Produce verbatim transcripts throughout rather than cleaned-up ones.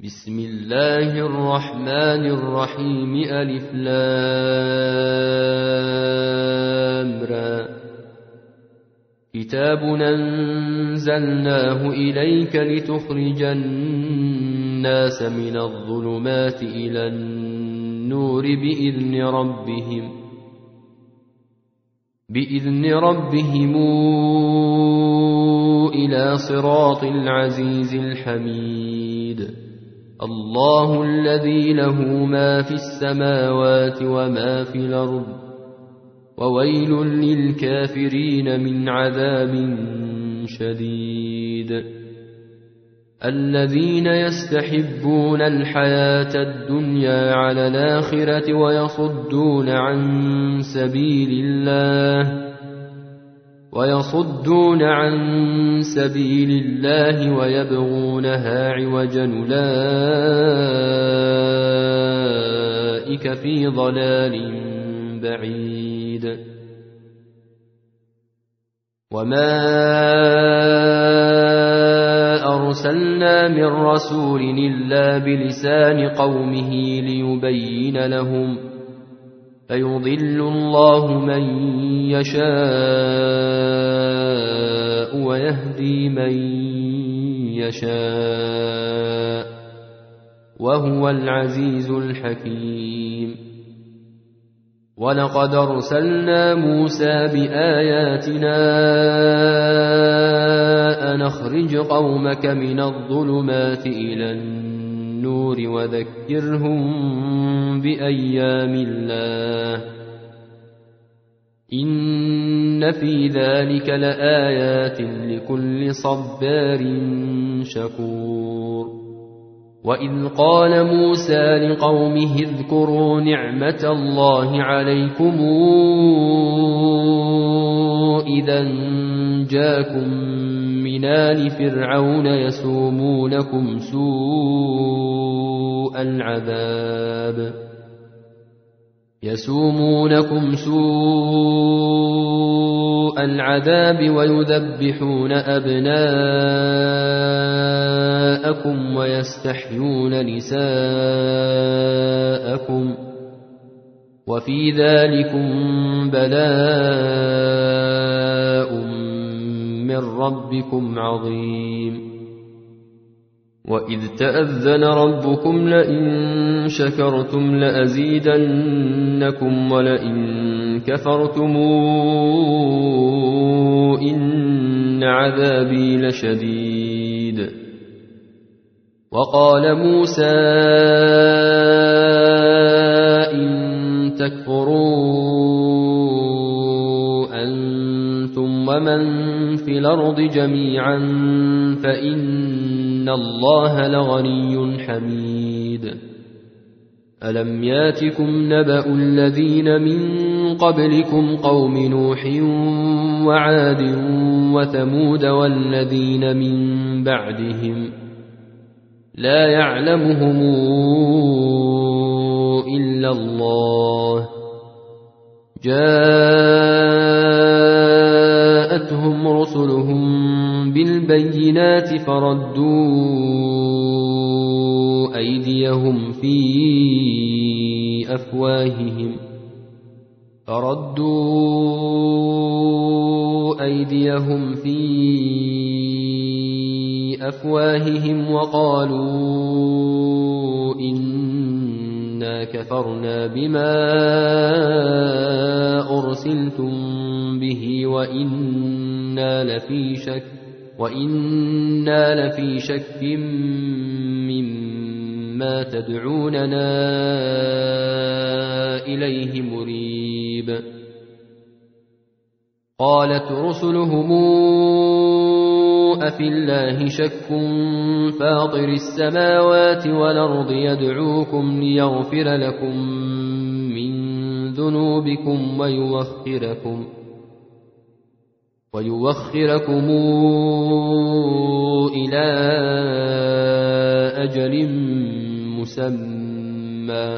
بسم الله الرحمن الرحيم ألف لام را كتاب أنزلناه إليك لتخرج الناس من الظلمات إلى النور بإذن ربهم بإذن ربهم إلى صراط العزيز الحميد الله الذي له ما في السماوات وما في الأرض وويل للكافرين من عذاب شديد الذين يستحبون الحياة الدنيا على الآخرة ويصدون عن سبيل الله ويصدون عن سبيل الله ويبغونها عوجا أولئك في ضلال بعيد وما أرسلنا من رسول إلا بلسان قومه ليبين لهم فيضل الله من يشاء ويهدي من يشاء وهو العزيز الحكيم ولقد أرسلنا موسى بآياتنا أن أخرج قومك من الظلمات إلى النور وذكرهم بأيام الله إن في ذلك لآيات لكل صبار شكور وإذ قال موسى لقومه اذكروا نعمة الله عليكم إذا جاءكم من آل فرعون يسومونكم سوء العذاب يسومونكم سوء العذاب ويذبحون أبناءكم ويستحيون نساءكم وفي ذلكم بلاء من ربكم عظيم وإذ تأذن ربكم لئن شكرتم لأزيدنكم ولئن كفرتم إن عذابي لشديد وقال موسى إن تكفروا أنتم ومن في الأرض جميعا فإن الله لغني حميد ألم ياتكم نبأ الذين من قبلكم قوم نوح وعاد وثمود والذين من بعدهم لا يعلمهم إلا الله جاءتهم رسلهم بالبينات فردوا أيديهم في أفواههم فردوا أيديهم في أفواههم وقالوا إنا كفرنا بما أرسلتم به وإنا لفي شك وإنا لفي شك مما تدعوننا إليه مريب قالت رسلهم أفي الله شك فاطر السماوات والأرض يدعوكم ليغفر لكم من ذنوبكم ويوخركم ويوخركم إلى أجل مسمى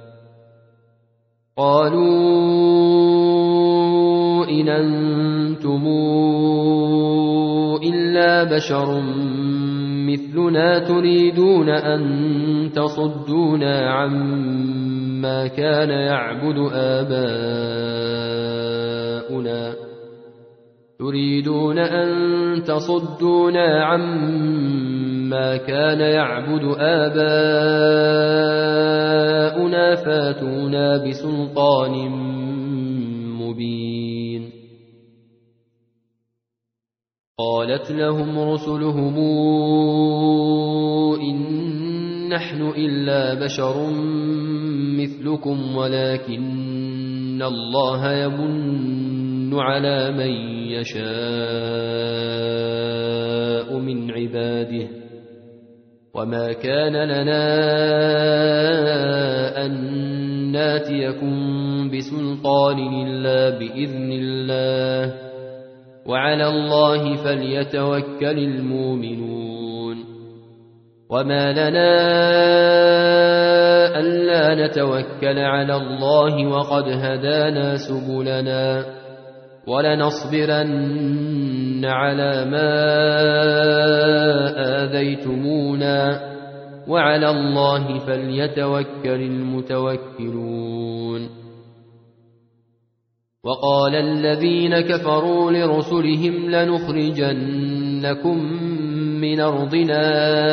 قالوا إن أنتم إلا بشر مثلنا تريدون أن تصدونا عما كان يعبد آباؤنا تريدون أن تصدونا عما كان يعبد آباؤنا فاتونا بسلطان مبين. قالت لهم رسلهم إن نحن إلا بشر مثلكم ولكن الله يمن على من يشاء من عباده وما كان لنا أن ناتيكم بسلطان إلا بإذن الله وعلى الله فليتوكل المؤمنون. وما لنا ألا نتوكل على الله وقد هدانا سبلنا ولنصبرن على ما آذيتمونا وعلى الله فليتوكل المتوكلون. وقال الذين كفروا لرسلهم لنخرجنكم من أرضنا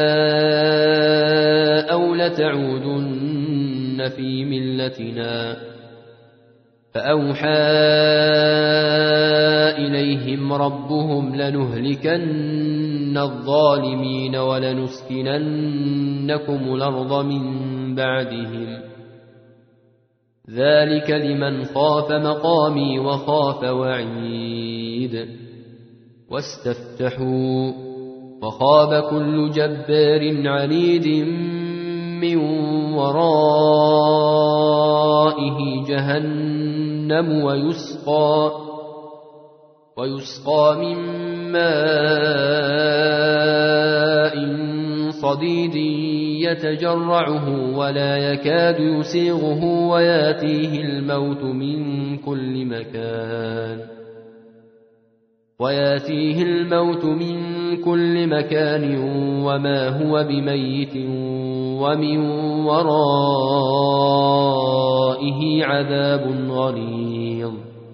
أو لتعودن في ملتنا فأوحى إليهم ربهم لنهلكن الظالمين ولنسكننكم الأرض من بعدهم ذلك لمن خاف مقامي وخاف وعيد. واستفتحوا وخاب كل جبار عنيد من ورائه جهنم ويسقى ويسقى من ماء صديد يتجرعه ولا يكاد يسيغه وياتيه الموت من كل مكان وياتيه الموت من كل مكان وما هو بميت ومن ورائه عذاب غليظ.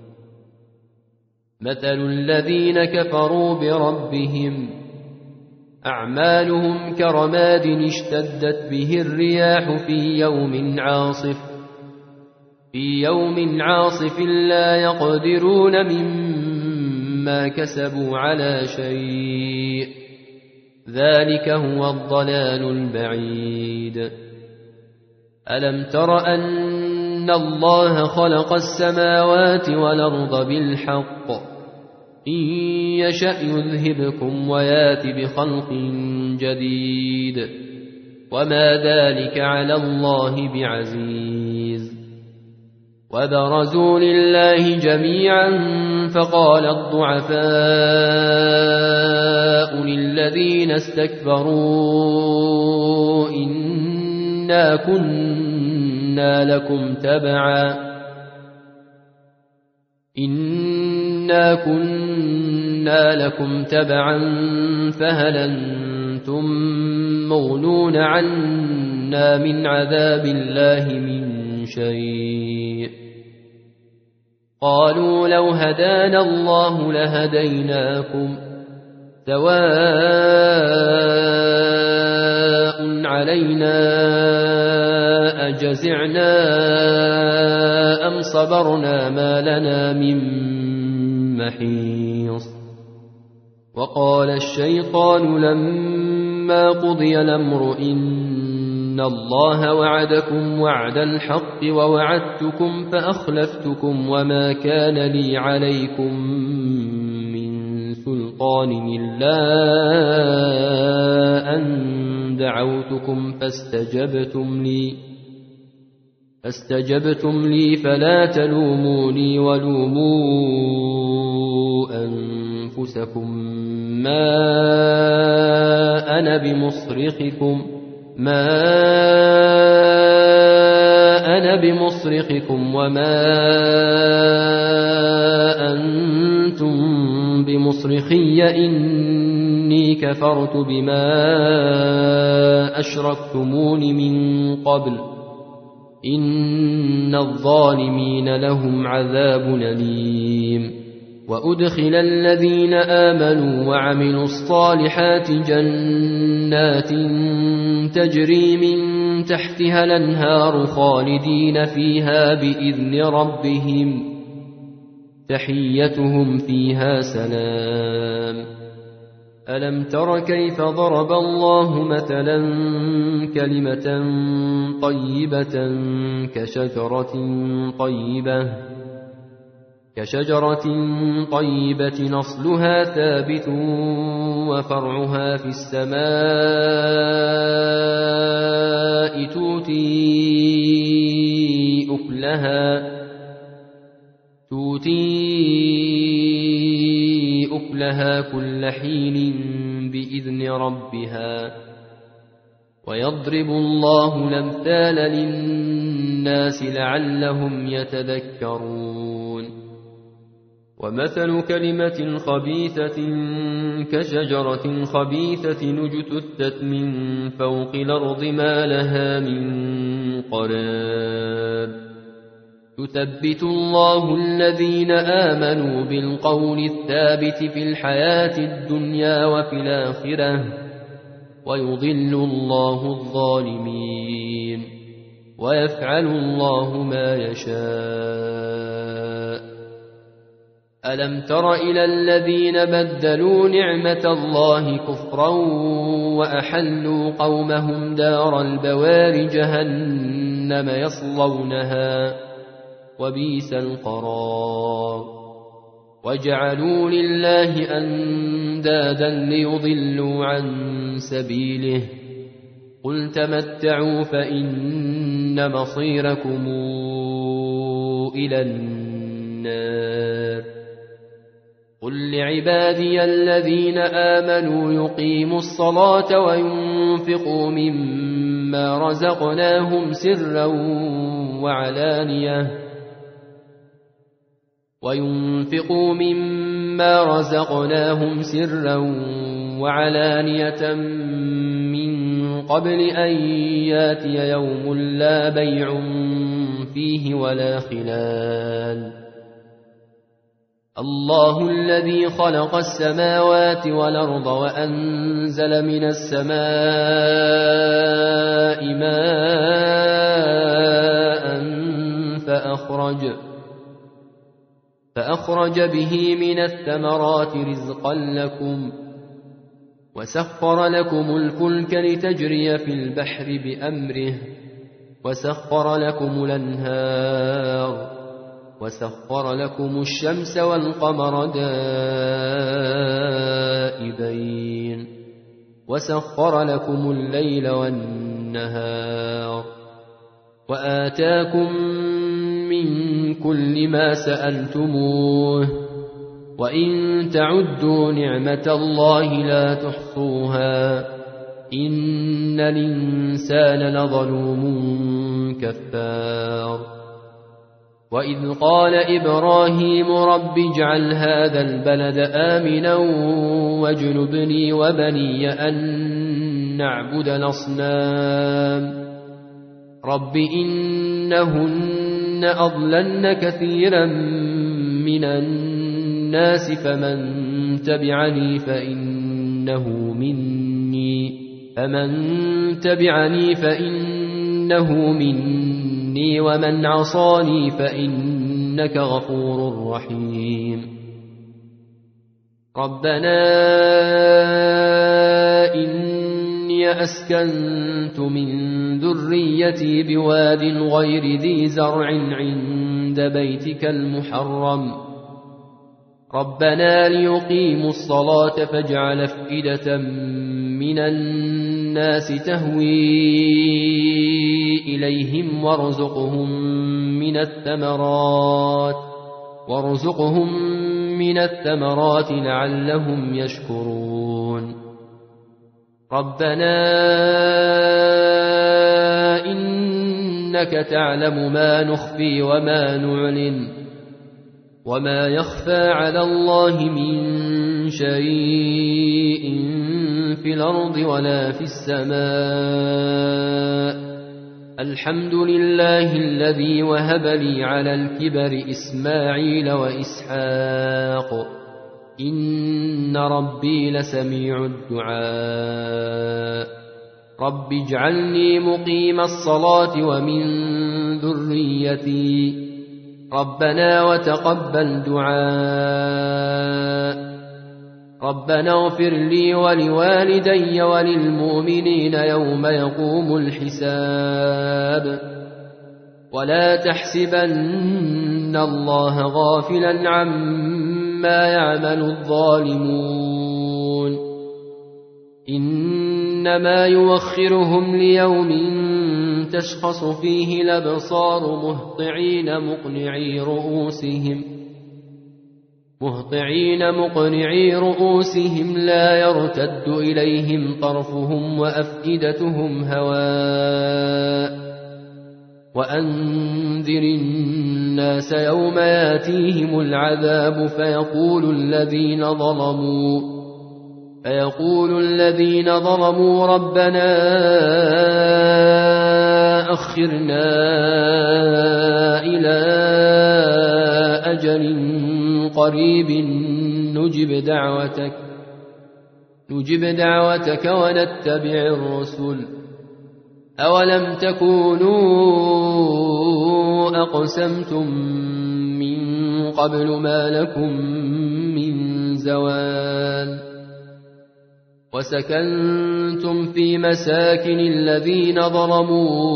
مثل الذين كفروا بربهم أعمالهم كرماد اشتدت به الرياح في يوم عاصف في يوم عاصف لا يقدرون مما كسبوا على شيء ذلك هو الضلال البعيد. ألم تر أن الله خلق السماوات والأرض بالحق إن يشأ يذهبكم ويات بخلق جديد وما ذلك على الله بعزيز. وبرزوا لله جميعا فقال الضعفاء للذين استكبروا إنا كنا لكم تبعا إنا كنا لكم تبعا فهل أنتم مغنون عنا من عذاب الله من شيء قالوا لو هدانا الله لهديناكم سواء علينا أجزعنا أم صبرنا ما لنا من محيص. وقال الشيطان لما قضي الأمر إن الله وعدكم وعد الحق ووعدتكم فأخلفتكم وما كان لي عليكم من سلطان إلا أن دعوتكم فاستجبتم لي فاستجبتم لي فلا تلوموني ولوموا أنفسكم ما أنا بمصرخكم ما أنا بمصرخكم وما أنتم بمصرخي إني كفرت بما أشركتمون من قبل إن الظالمين لهم عذاب أليم وأدخل الذين آمنوا وعملوا الصالحات جنات تجري من تحتها الأنهار خالدين فيها بإذن ربهم تحيتهم فيها سلام ألم تر كيف ضرب الله مثلا كلمة طيبة كشجرة طيبة كشجرة طيبة نصلها ثابت وفرعها في السماء تؤتي أكلها تؤتي أكلها كل حين بإذن ربها ويضرب الله الأمثال للناس لعلهم يتذكرون ومثل كلمة خبيثة كشجرة خبيثة اجتثت من فوق الأرض ما لها من قرار يثبت الله الذين آمنوا بالقول الثابت في الحياة الدنيا وفي الآخرة ويضل الله الظالمين ويفعل الله ما يشاء ألم تر إلى الذين بدلوا نعمة الله كفرا وأحلوا قومهم دار البوار جهنم يصلونها وبئس القرار وجعلوا لله أندادا ليضلوا عن سبيله قل تمتعوا فإن مصيركم إلى النار قل لعبادي الذين آمنوا يقيموا الصلاة وينفقوا مما رزقناهم سرا وعلانية وينفقوا مما رزقناهم سرا وعلانية من قبل أن ياتي يوم لا بيع فيه ولا خلال الله الذي خلق السماوات والأرض وأنزل من السماء ماء فأخرج فأخرج به من الثمرات رزقا لكم وسخر لكم الفلك لتجري في البحر بأمره وسخر لكم الأنهار وسخر لكم الشمس والقمر دائبين وسخر لكم الليل والنهار وآتاكم من كل ما سألتموه وإن تعدوا نعمة الله لا تحصوها إن الإنسان لظلوم كفار وإذ قال إبراهيم رب اجعل هذا البلد آمنا واجنبني وبني أن نعبد الأصنام رب إنهن أضللن كثيرا من الناس فمن تبعني فإنه مني فمن تبعني فإنه مني ومن عصاني فإنك غفور رحيم ربنا إني أسكنت من ذريتي بواد غير ذي زرع عند بيتك المحرم ربنا ليقيموا الصلاة فاجعل أفئدة من الناس تهوي إليهم وارزقهم من الثمرات وارزقهم من الثمرات لعلهم يشكرون ربنا إنك تعلم ما نخفي وما نعلن وما يخفى على الله من شيء في الأرض ولا في السماء. الحمد لله الذي وهب لي على الكبر إسماعيل وإسحاق إن ربي لسميع الدعاء. رب اجعلني مقيم الصلاة ومن ذريتي ربنا وتقبل دعاء. ربنا اغفر لي ولوالدي وللمؤمنين يوم يقوم الحساب. ولا تحسبن الله غافلا عما يعمل الظالمون إنما يوخرهم ليوم تشخص فيه الأبصار مهطعين مقنعي رؤوسهم مهطعين مقنعي رؤوسهم لا يرتد إليهم طرفهم وأفئدتهم هواء. وأنذر الناس يوم ياتيهم العذاب فيقول الذين ظلموا فيقول الذين ظلموا ربنا أخرنا إلى أجل قريب نجب دعوتك نجب دعوتك ونتبع الرسل. أولم تكونوا أقسمتم من قبل ما لكم من زوال. وسكنتم في مساكن الذين ظلموا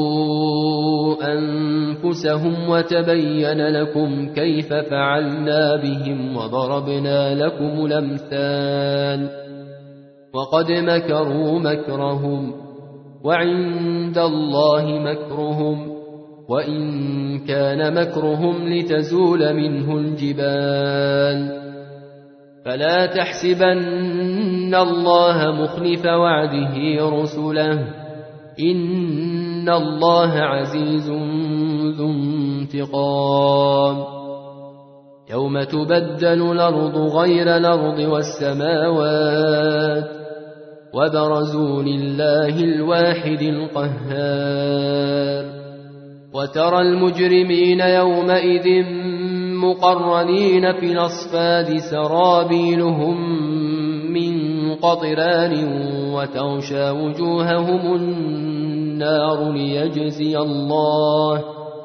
أنفسهم وتبين لكم كيف فعلنا بهم وضربنا لكم الأمثال. وقد مكروا مكرهم وعند الله مكرهم وإن كان مكرهم لتزول منه الجبال. فلا تحسبن الله مخلف وعده رسله إن الله عزيز ذو انتقام. يوم تبدل الأرض غير الأرض والسماوات وبرزوا لله الواحد القهار. وترى المجرمين يومئذ مقرنين في الأصفاد سرابيلهم من قطران وتغشى وجوههم النار ليجزي الله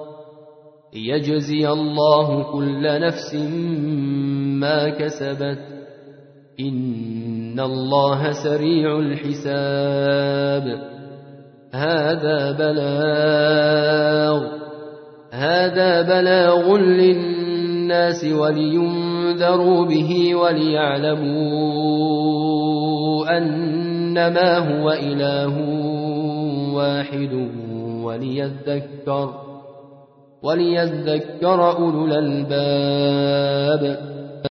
ليجزي الله كل نفس ما كسبت إن الله سريع الحساب. هذا بلاغ هذا بلاغ للناس ولينذروا به وليعلموا أنما هو إله واحد وليذكر وليذكر أولو الألباب.